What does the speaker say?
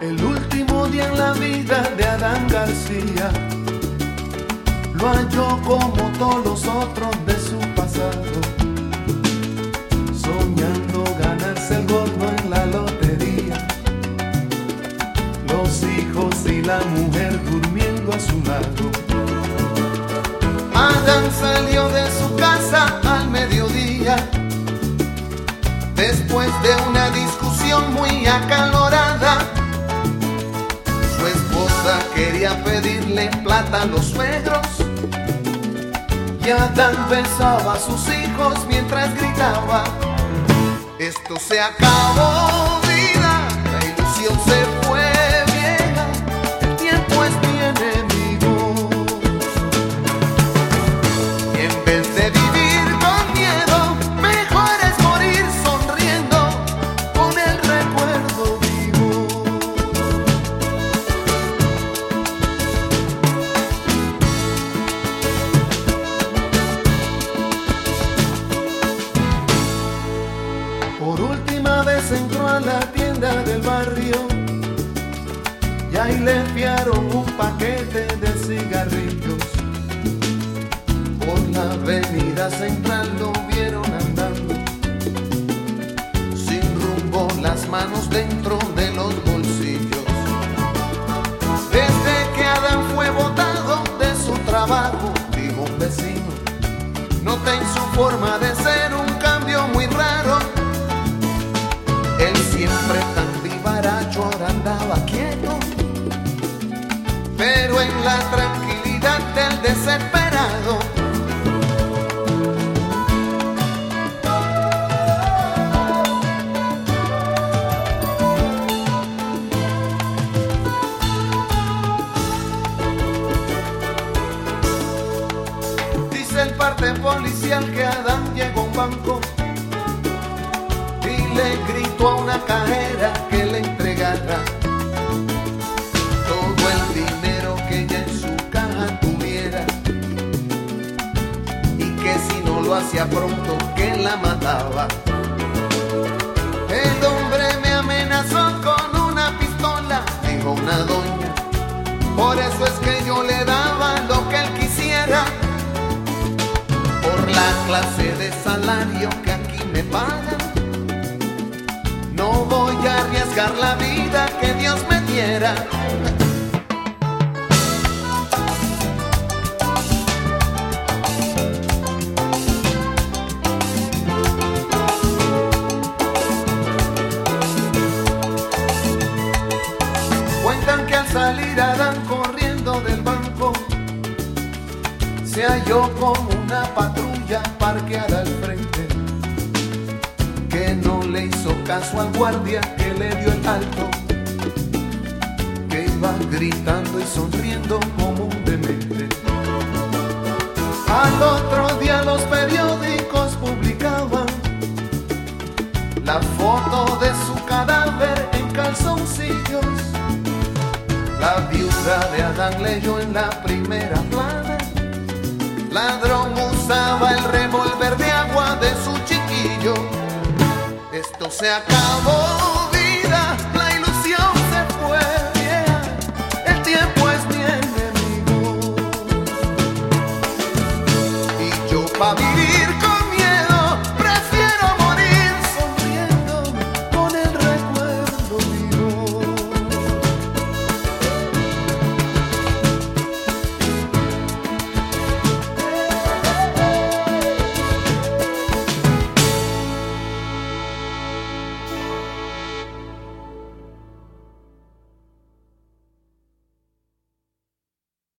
El último día en la vida de Adán García lo halló como todos los otros de su pasado, soñando ganarse el gordo en la lotería, los hijos y la mujer durmiendo a su lado. Adán salió de su casa al mediodía, después de una discusión muy acalorada. Su esposa quería pedirle plata a los suegros y Adán besaba a sus hijos mientras gritaba: esto se acabó, vida, la ilusión se fue vieja, el tiempo es mi enemigo. Y en vez de vivir con miedo, mejor es morir sonriendo con el recuerdo vivo. Por última vez entró a la tienda del barrio y ahí le enviaron un paquete de cigarrillos. Por la avenida central lo vieron andando, sin rumbo, las manos dentro de los bolsillos. Desde que Adán fue botado de su trabajo, dijo un vecino, noté en su forma de ser un cambio muy raro. Él siempre tan vivaracho ahora andaba quieto, pero en la tranquilidad del desesperado. Dice el parte policial que Adán llegó a un banco y le gritó a una cajera que le entregara todo el dinero que ella en su caja tuviera, y que si no lo hacía pronto que la mataba. El hombre me amenazó con una pistola, dijo una doña, por eso es que yo le daba lo que él quisiera. Por la clase de salario que aquí me pagan, no voy a arriesgar la vida que Dios me diera. Cuentan que al salir Adán corriendo del banco, se halló con una patrulla parqueada al frente, que no le hizo caso al guardia que le dio el alto, que iba gritando y sonriendo como un demente. Al otro día los periódicos publicaban la foto de su cadáver en calzoncillos. La viuda de Adán leyó en la primera plana: ladrón usaba el revólver de agua de su chiquillo. Esto se acabó.